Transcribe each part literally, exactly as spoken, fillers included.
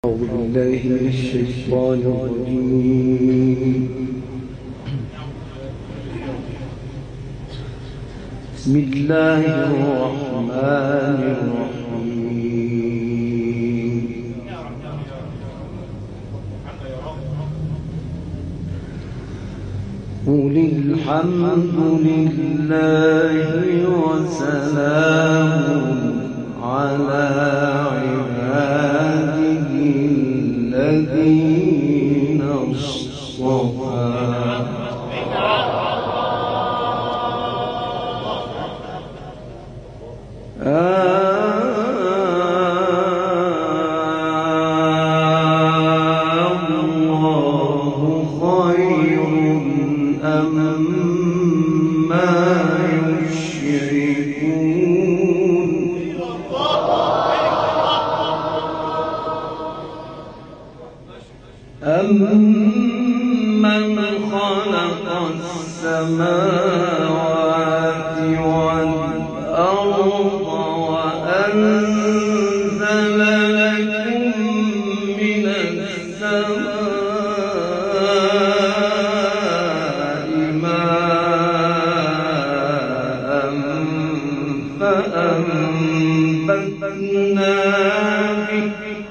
أعوذ بالله من الشيطان الرجيم. بسم الله الرحمن الرحيم. قل الحمد لله وسلام على عباده الذين اصطفى. الله خير أمّا يشركون. أَمَّنْ خَلَقَ السَّمَاوَاتِ وَالْأَرْضَ وَأَنزَلَ لَكُم مِّنَ السَّمَاءِ مَاءً فَأَنبَتْنَا بِهِ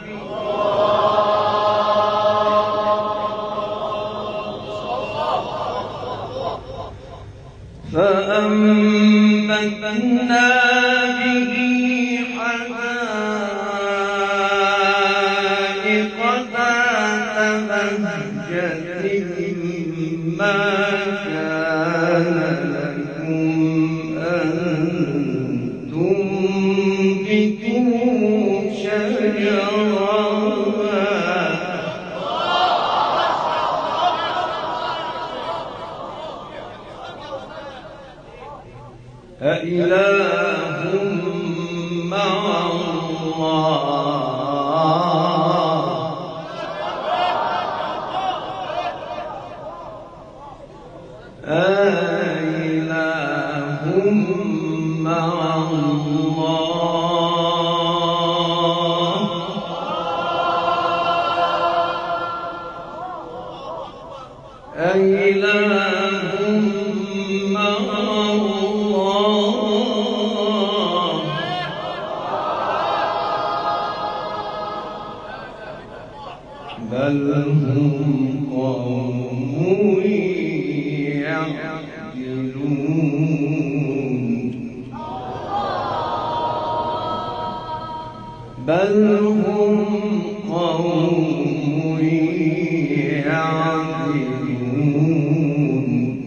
فأنبتنا به حدائق ذات بهجة ما كان لكم أن تنبتوا شجرها أإله مع الله أإله مع الله أإله مع الله بل هم قوم يعدلون بل هم قوم يعدلون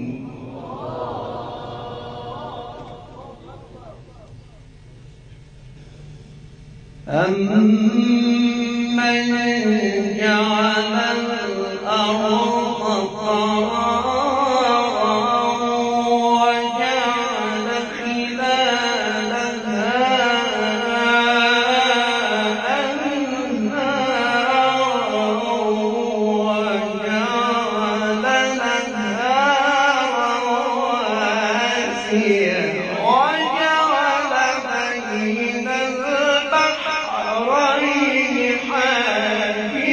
أَمَّنْ جَعَلَ الْأَرْضَ قَرَارًا وَجَعَلَ خِلَالَهَا أَنْهَارًا وَجَعَلَ لَهَا رَوَاسِيَ وَجَعَلَ بَيْنَ الْبَحْرَيْنِ حاجزا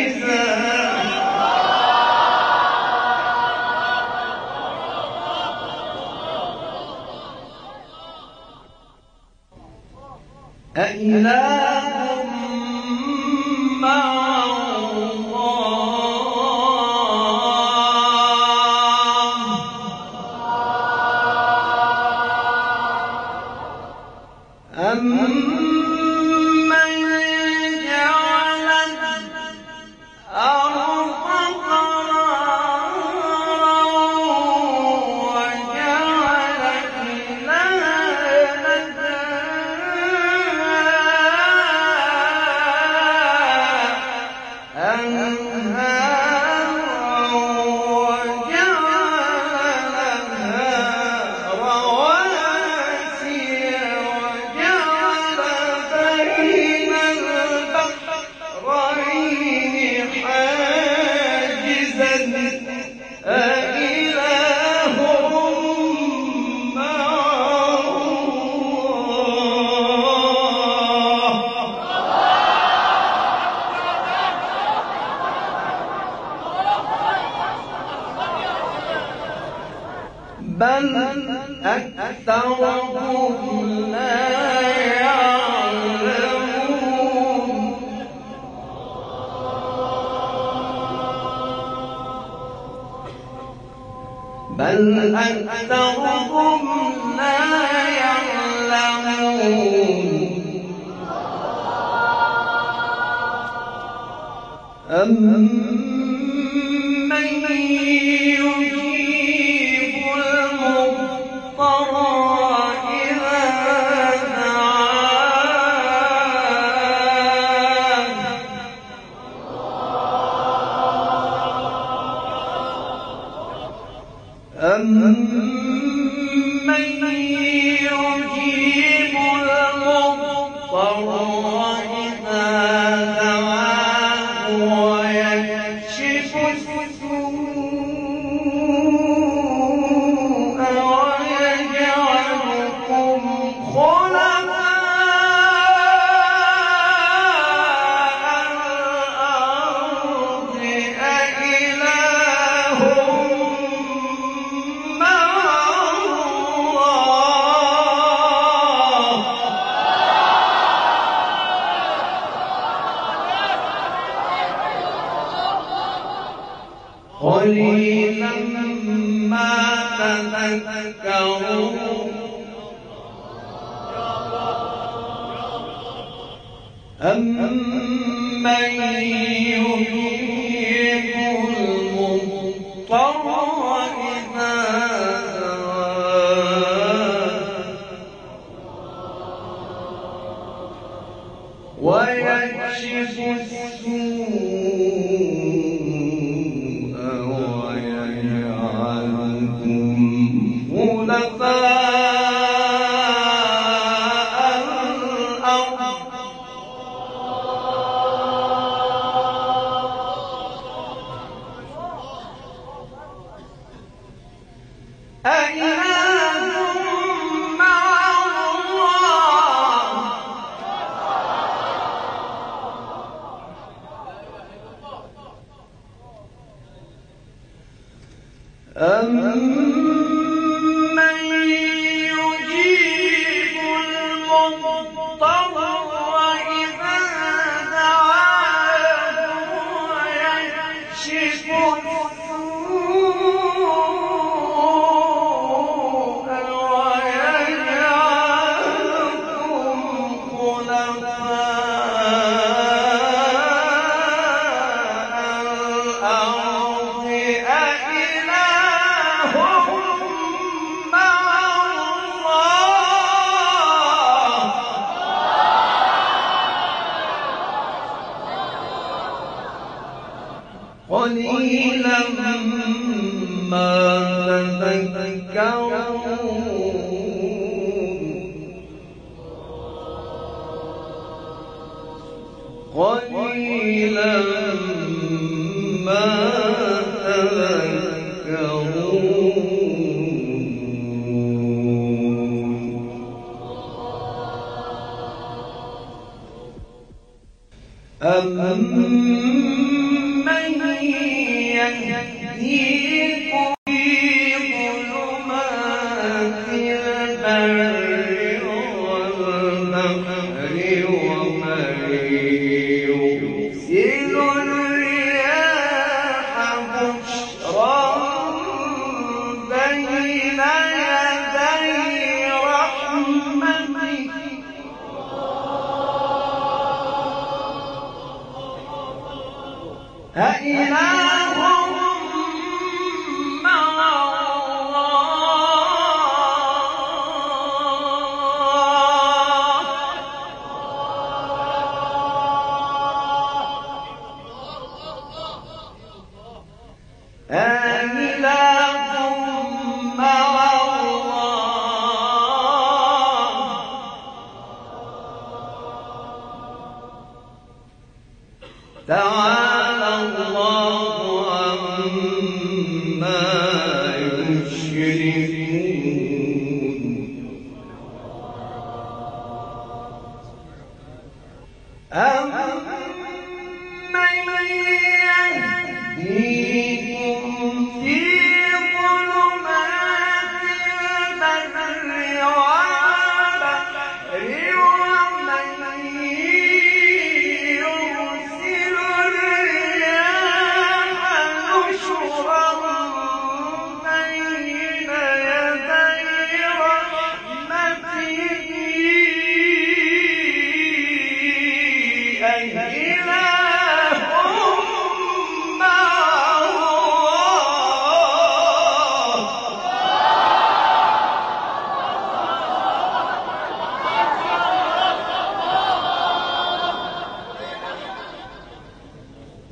بل أكثرهم لا يعلمون بل أكثرهم لا يعلمون أمن يجيب المضطر إذا دعاه أمن يجيب المضطر إذا دعاه ويكشف السوء ويجعلكم خلفاء الأرض أإله مع الله قليلا ما تذكرون أمن يجيب المضطر إذا دعاه ويكشف السوء ويجعلكم خلفاء الأرض أإله مع الله أمن يجيب المضطر إذا دعاه ويكشف السوء ويجعلكم خلفاء الأرض أإله مع الله قليلا ما تذكرون قليلا ما تذكرون أمن يهديكم في ظلمات البر والبحر ومن يرسل الرياح بشرا بين يدي رحمته أإله مع الله أإله مع الله تعالى الله عما يشركون أمن يهديكم في ظلمات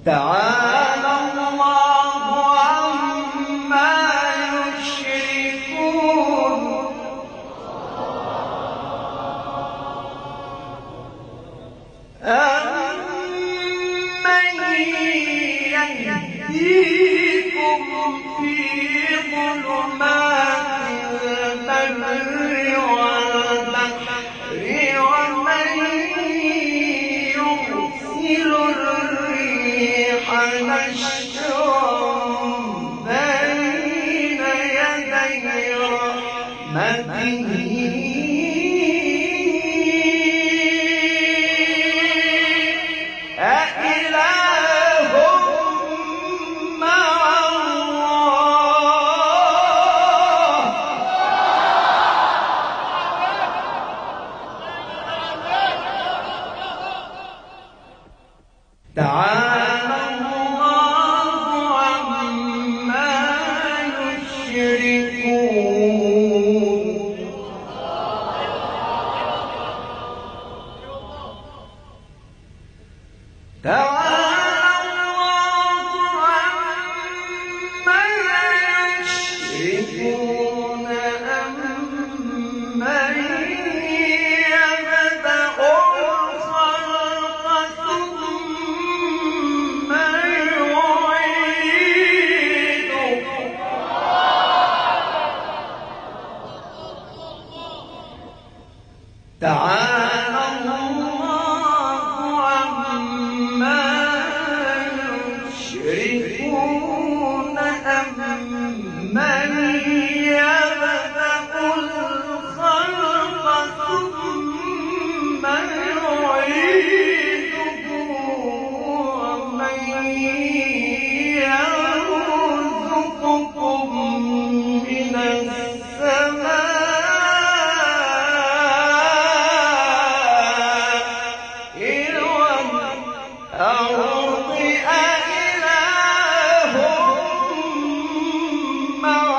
تعالى الله عما يشركون أمن يهديكم في ظلمات البر والبحر ومن يرسل الريح نشرا بين يدي رحمته أإله مع الله تعالى الله عما يشركون تعالى الله عما يشركون أمن يبدأ الخلق ثم يعيده تعالى الله عما يشركون أمن يبدأ الخلق ثم يعيده ومن يرزقكم من السماء والأرض أإله مع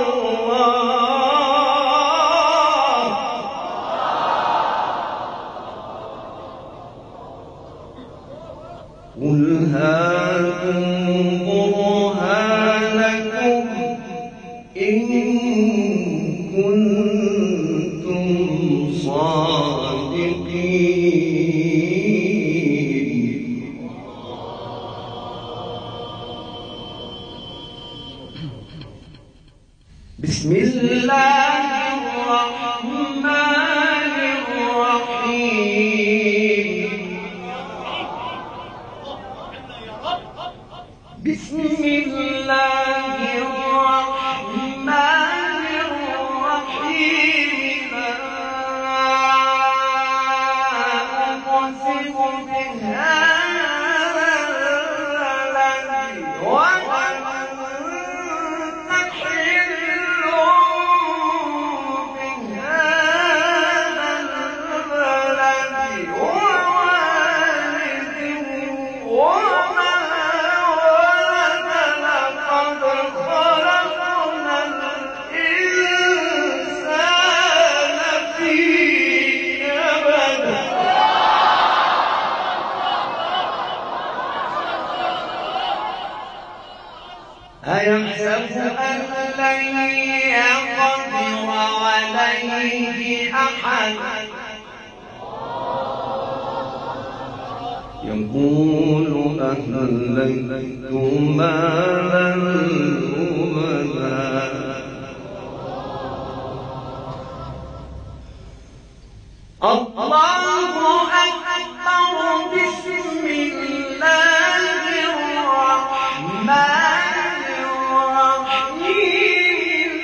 الله قل هاتوا برهانكم إن كنتم صادقين بسم الله الرحمن الرحيم بسم الله الرحمن الرحيم لا أقسم بهذا البلد وأنت حل بهذا البلد ووالد وما ولد لقد خلقنا الإنسان في كبد أيحسب أن لن يقدر عليه أحد يقول أهلكت مالا لبدا الله أكبر بسم الله الرحمن الرحيم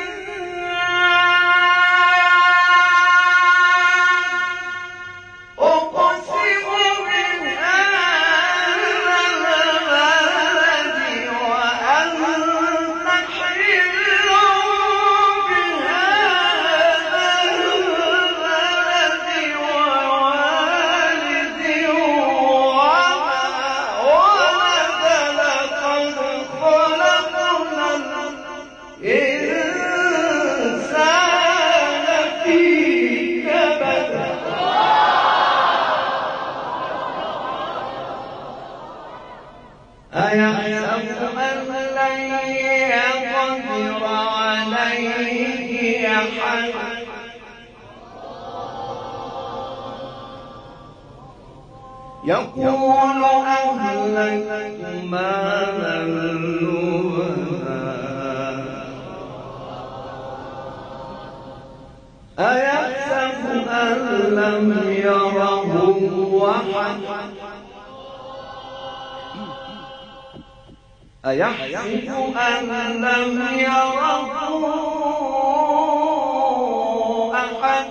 أقسم بهذا البلد وأنت حل بهذا البلد أيحسب أن لن يقدر عليه أحد يقول أهلكت مالا لبدا أيحسب أن لم يره أحد أيحسب أن لم يره أحد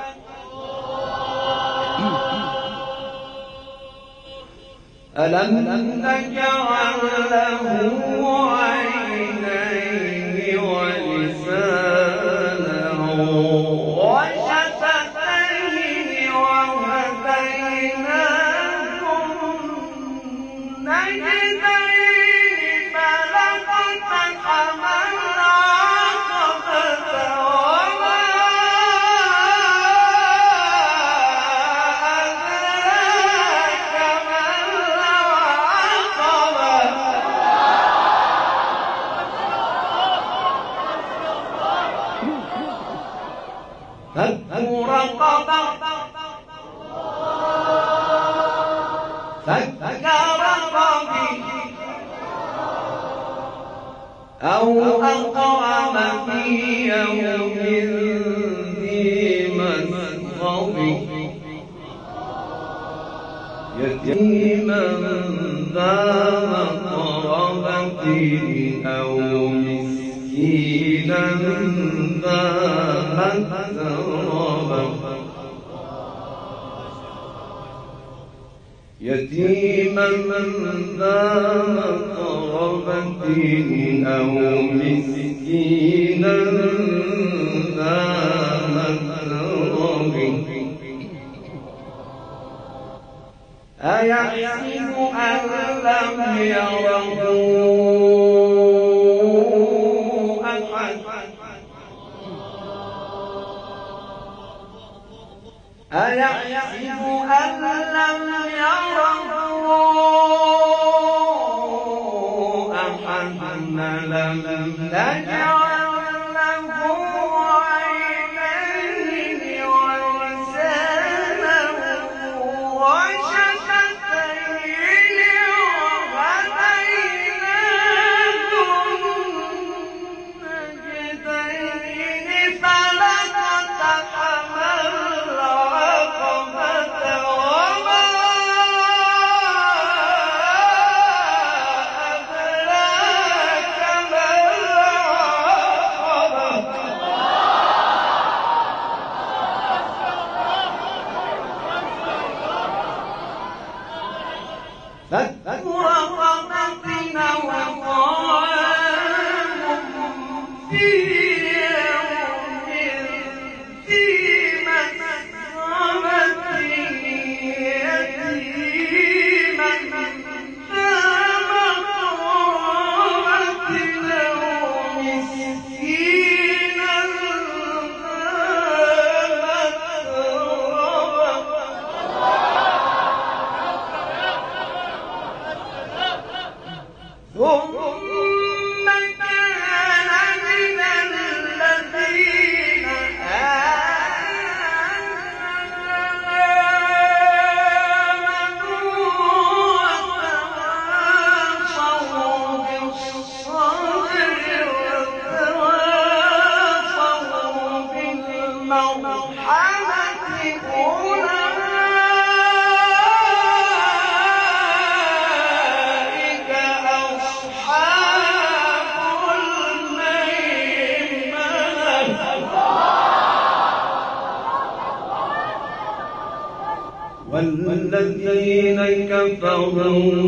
ألم نجعل له عينين ولسانا وشفتين وهديناه النجدين فلاقتحم العقبة وما أدراك ما العقبة فك رقبة فك رقبة أو أطعم في يوم ذي مسغبة يتيما ذا مقربة أو مسكينا ذا متربة يتيما ذا مقربة أو مسكينا ذا متربة أيحسب أن لم يره أحد أيحسب أن لم يره أحد لم نجعل له عينين ولسانا وشفتين وهديناه النجدين فلاقتحم العقبة وما أدراك ما العقبة فك رقبة أو طعام في يوم ذي مسغبة يتيما ذا مقربة أو مسكينا ذا متربة ثم كان من الذين آمنوا وتواصوا بالصبر وتواصوا بالمرحمة أولئك أصحاب الميمنة والذين كفروا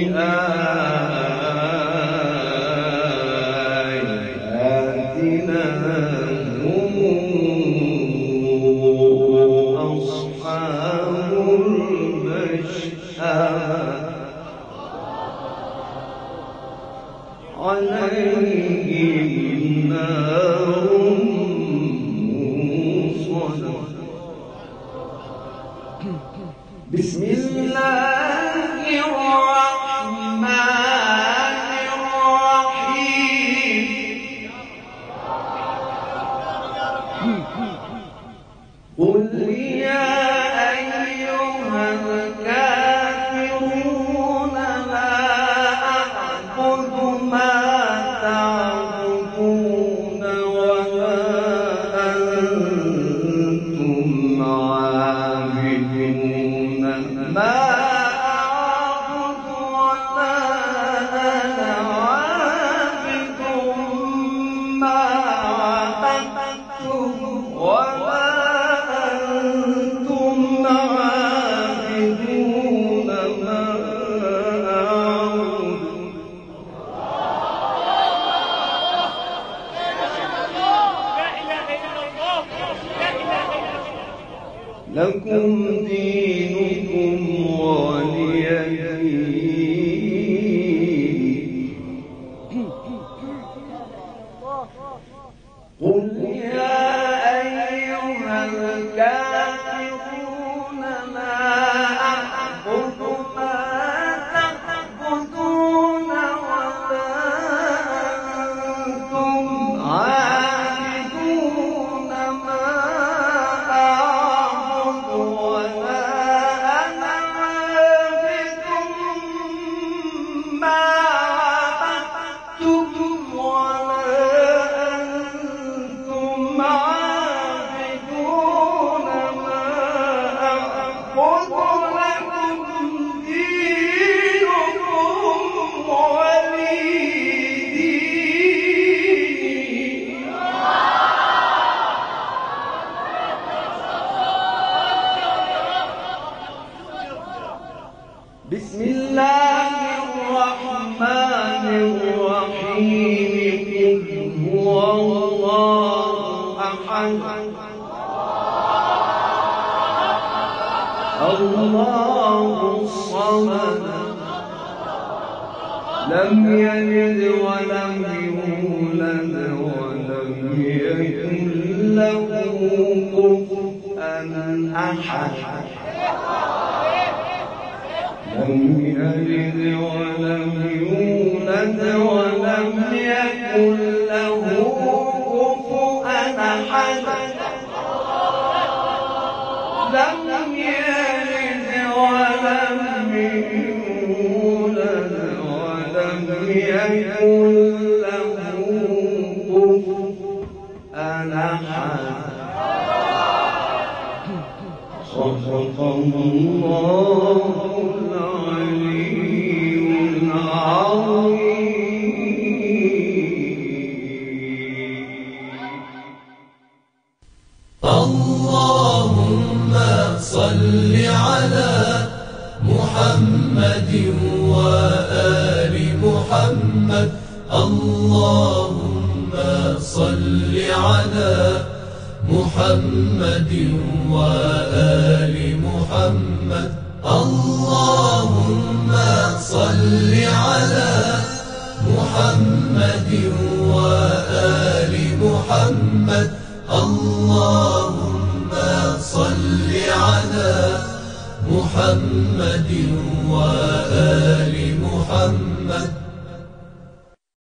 بآياتنا هم أصحاب المشأمة عليهم نار موصدة بسم الله الرحمن لكم دينكم ولي دين. قل يا أيها الكافرون لا أعبد ما تعبدون ولا أنتم عابدون ما أعبد ولا أنا عابد ما عبدتم ولا أنتم عابدون ما أعبد. لكم دينكم ولي دين. بسم الله الرحمن الرحيم. قل هو الله أحد الله الصمد لم يلد ولم يولد ولم يكن له كفوا أحد. لم يلد ولم يولد ولم يكن له كفوا أحد. لم يلد ولم يولد ولم يكن له كفوا أحد. صدق الله العلي العظيم. اللهم صل على محمد وآل محمد. اللهم صل على محمد وآل محمد. اللهم صل على محمد وآل محمد. اللهم صل على محمد وآل محمد.